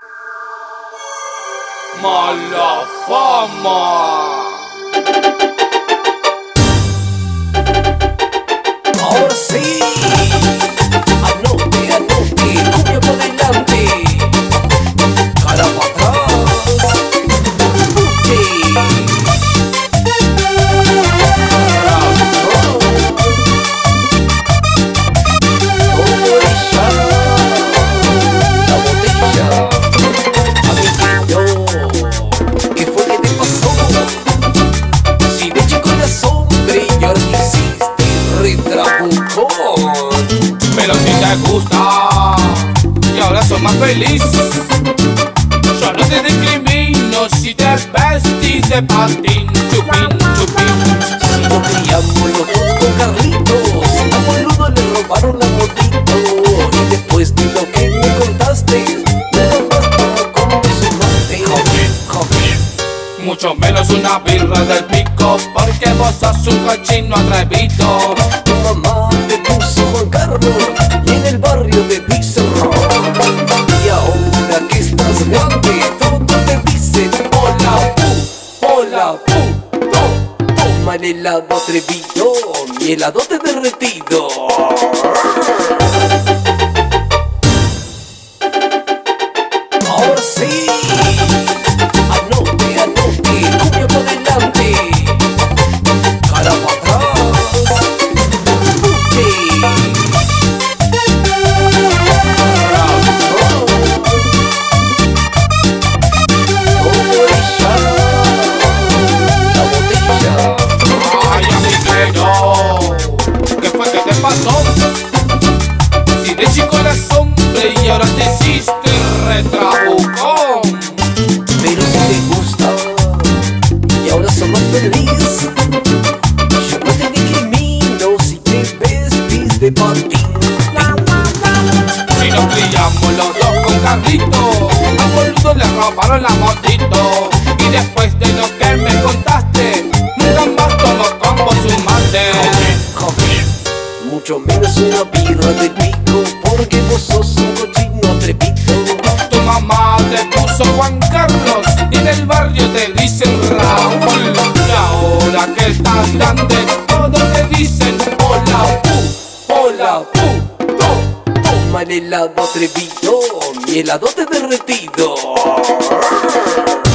Mala fama. Ahora sí, anote, anote, cumbia por delante, cara para atrás, como ella, la botella, amiguito, ¿qué fue que te pasó? Si de chico eras hombre y ahora te hiciste retrabucón. Pero si te gusta y ahora soy más feliz, yo no te discrimino si te vestís de patín, chupín, chupín. Si no criamos los dos con Carlitos, a boludo le robaron la motito. Y después de lo que me contaste, nada más tomó como su mate. Mucho menos una birra del pico, porque vos sos un cochino atrevido. Tu mamá te puso Juan Carlos y en el barrio te dicen Ron. Y ahora que estás grande, todos te dicen hola pu, hola pu, toma el helado atrevido, mi helado te derretido. Ahora sí, anote, anote, cumbia por delante, cara para atrás, como ella, la botella. Ay, amiguero, ¿qué fue que te pasó? Si de chico eras hombre y ahora te hiciste retrabucón. Pero si te gusta y ahora sos más feliz, yo no te discrimino si te vestís de patín. Si nos criamos los dos con Carlito, a boludo le robaron la motito. Y después de lo que me contaste, nunca más tomo con vos un mate. Mucho menos una birra del pico, porque vos sos un cochino atrevido. Tu mamá te puso Juan Carlos y en el barrio te dicen Raúl. Y ahora que estás grande, todos te dicen hola pu, hola pu, Toma el helado atrevido, mi helado te derretido.